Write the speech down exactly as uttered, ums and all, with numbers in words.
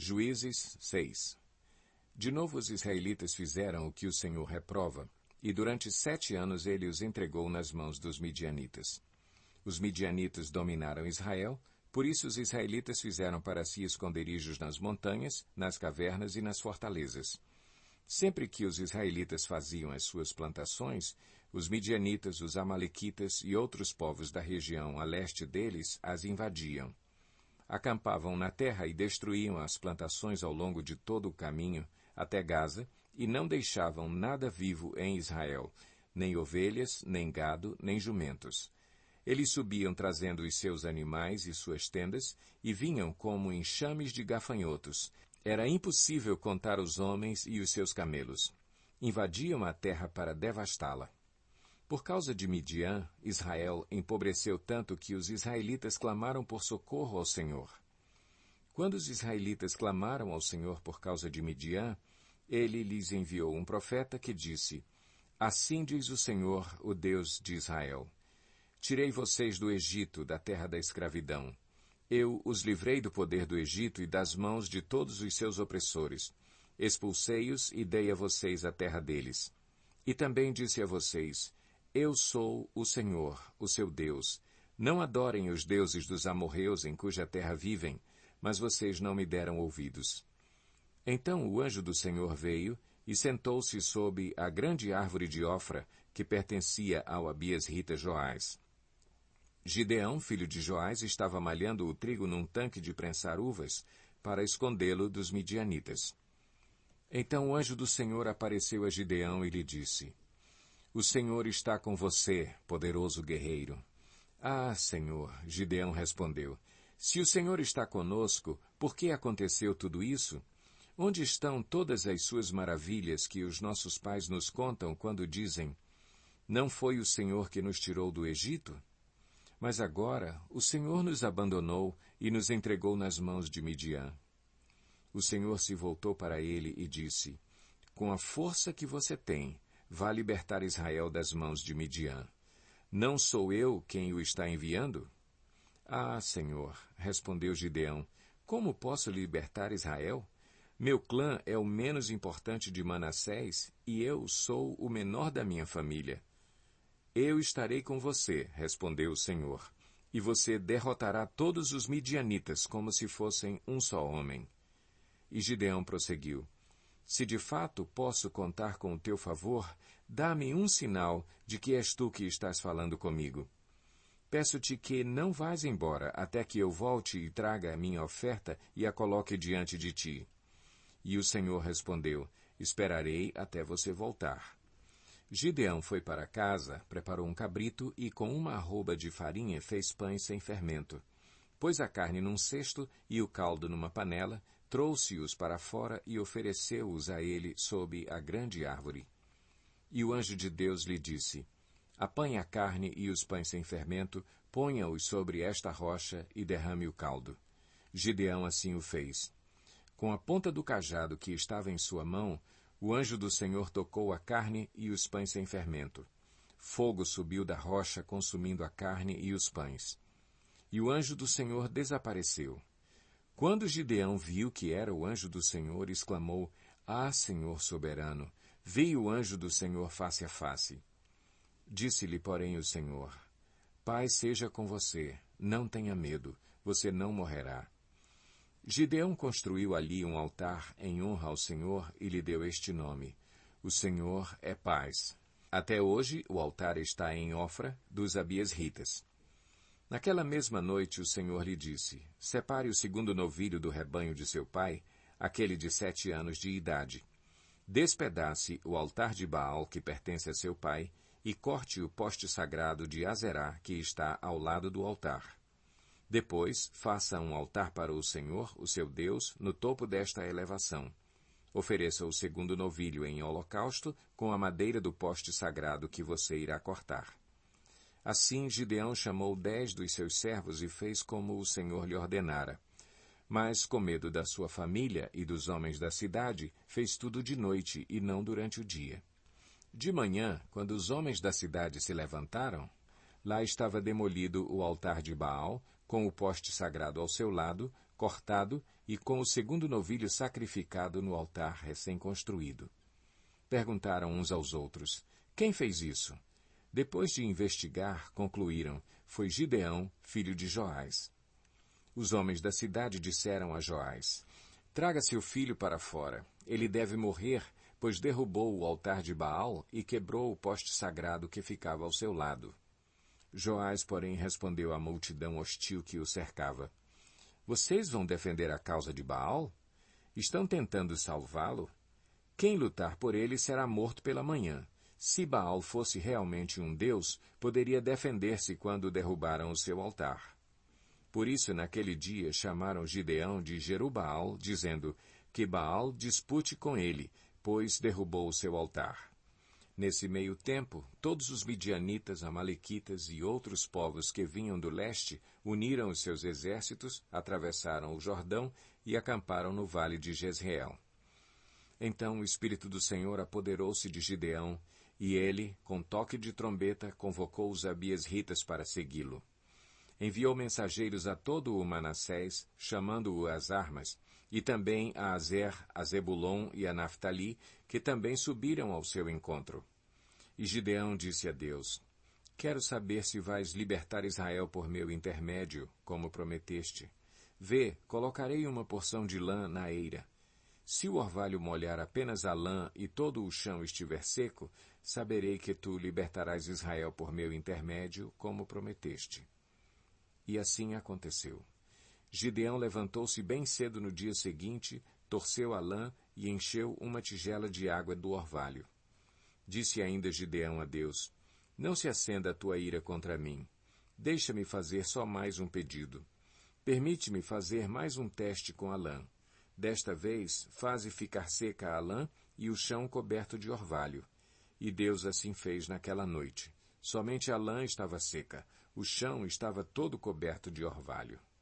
Juízes seis. De novo os israelitas fizeram o que o Senhor reprova, e durante sete anos ele os entregou nas mãos dos midianitas. Os midianitas dominaram Israel, por isso os israelitas fizeram para si esconderijos nas montanhas, nas cavernas e nas fortalezas. Sempre que os israelitas faziam as suas plantações, os midianitas, os amalequitas e outros povos da região a leste deles as invadiam. Acampavam na terra e destruíam as plantações ao longo de todo o caminho até Gaza, e não deixavam nada vivo em Israel, nem ovelhas, nem gado, nem jumentos. Eles subiam trazendo os seus animais e suas tendas, e vinham como enxames de gafanhotos. Era impossível contar os homens e os seus camelos. Invadiam a terra para devastá-la. Por causa de Midian, Israel empobreceu tanto que os israelitas clamaram por socorro ao Senhor. Quando os israelitas clamaram ao Senhor por causa de Midian, ele lhes enviou um profeta que disse: Assim diz o Senhor, o Deus de Israel: Tirei vocês do Egito, da terra da escravidão. Eu os livrei do poder do Egito e das mãos de todos os seus opressores. Expulsei-os e dei a vocês a terra deles. E também disse a vocês: Eu sou o Senhor, o seu Deus. Não adorem os deuses dos amorreus em cuja terra vivem, mas vocês não me deram ouvidos. Então o anjo do Senhor veio e sentou-se sob a grande árvore de Ofra, que pertencia ao Abiesrita Joás. Gideão, filho de Joás, estava malhando o trigo num tanque de prensar uvas para escondê-lo dos midianitas. Então o anjo do Senhor apareceu a Gideão e lhe disse: O Senhor está com você, poderoso guerreiro. Ah, Senhor, Gideão respondeu, se o Senhor está conosco, por que aconteceu tudo isso? Onde estão todas as suas maravilhas que os nossos pais nos contam quando dizem: Não foi o Senhor que nos tirou do Egito? Mas agora o Senhor nos abandonou e nos entregou nas mãos de Midian. O Senhor se voltou para ele e disse: Com a força que você tem, vá libertar Israel das mãos de Midian. Não sou eu quem o está enviando? Ah, Senhor, respondeu Gideão, como posso libertar Israel? Meu clã é o menos importante de Manassés e eu sou o menor da minha família. Eu estarei com você, respondeu o Senhor, e você derrotará todos os midianitas como se fossem um só homem. E Gideão prosseguiu: Se de fato posso contar com o teu favor, dá-me um sinal de que és tu que estás falando comigo. Peço-te que não vás embora até que eu volte e traga a minha oferta e a coloque diante de ti. E o Senhor respondeu: Esperarei até você voltar. Gideão foi para casa, preparou um cabrito e com uma arroba de farinha fez pães sem fermento. Pôs a carne num cesto e o caldo numa panela, trouxe-os para fora e ofereceu-os a ele sob a grande árvore. E o anjo de Deus lhe disse: Apanhe a carne e os pães sem fermento, ponha-os sobre esta rocha e derrame o caldo. Gideão assim o fez. Com a ponta do cajado que estava em sua mão, o anjo do Senhor tocou a carne e os pães sem fermento. Fogo subiu da rocha, consumindo a carne e os pães. E o anjo do Senhor desapareceu. Quando Gideão viu que era o anjo do Senhor, exclamou: Ah, Senhor soberano, vi o anjo do Senhor face a face. Disse-lhe, porém, o Senhor: Paz seja com você, não tenha medo, você não morrerá. Gideão construiu ali um altar em honra ao Senhor e lhe deu este nome: O Senhor é paz. Até hoje o altar está em Ofra dos Abiesritas. Naquela mesma noite o Senhor lhe disse: Separe o segundo novilho do rebanho de seu pai, aquele de sete anos de idade. Despedace o altar de Baal que pertence a seu pai e corte o poste sagrado de Azerá que está ao lado do altar. Depois, faça um altar para o Senhor, o seu Deus, no topo desta elevação. Ofereça o segundo novilho em holocausto com a madeira do poste sagrado que você irá cortar. Assim Gideão chamou dez dos seus servos e fez como o Senhor lhe ordenara. Mas, com medo da sua família e dos homens da cidade, fez tudo de noite e não durante o dia. De manhã, quando os homens da cidade se levantaram, lá estava demolido o altar de Baal, com o poste sagrado ao seu lado, cortado e com o segundo novilho sacrificado no altar recém-construído. Perguntaram uns aos outros, quem fez isso? Depois de investigar, concluíram, foi Gideão, filho de Joás. Os homens da cidade disseram a Joás, traga seu filho para fora, ele deve morrer, pois derrubou o altar de Baal e quebrou o poste sagrado que ficava ao seu lado. Joás, porém, respondeu à multidão hostil que o cercava, vocês vão defender a causa de Baal? Estão tentando salvá-lo? Quem lutar por ele será morto pela manhã. Se Baal fosse realmente um deus, poderia defender-se quando derrubaram o seu altar. Por isso, naquele dia, chamaram Gideão de Jerubaal, dizendo que Baal dispute com ele, pois derrubou o seu altar. Nesse meio tempo, todos os midianitas, amalequitas e outros povos que vinham do leste uniram os seus exércitos, atravessaram o Jordão e acamparam no vale de Jezreel. Então o Espírito do Senhor apoderou-se de Gideão, e ele, com toque de trombeta, convocou os abiesritas para segui-lo. Enviou mensageiros a todo o Manassés, chamando-o às armas, e também a Azer, a Zebulon e a Naftali, que também subiram ao seu encontro. E Gideão disse a Deus, quero saber se vais libertar Israel por meu intermédio, como prometeste. Vê, colocarei uma porção de lã na eira. Se o orvalho molhar apenas a lã e todo o chão estiver seco, saberei que tu libertarás Israel por meu intermédio, como prometeste. E assim aconteceu. Gideão levantou-se bem cedo no dia seguinte, torceu a lã e encheu uma tigela de água do orvalho. Disse ainda Gideão a Deus, não se acenda a tua ira contra mim. Deixa-me fazer só mais um pedido. Permite-me fazer mais um teste com a lã. Desta vez, faze ficar seca a lã e o chão coberto de orvalho. E Deus assim fez naquela noite. Somente a lã estava seca, o chão estava todo coberto de orvalho.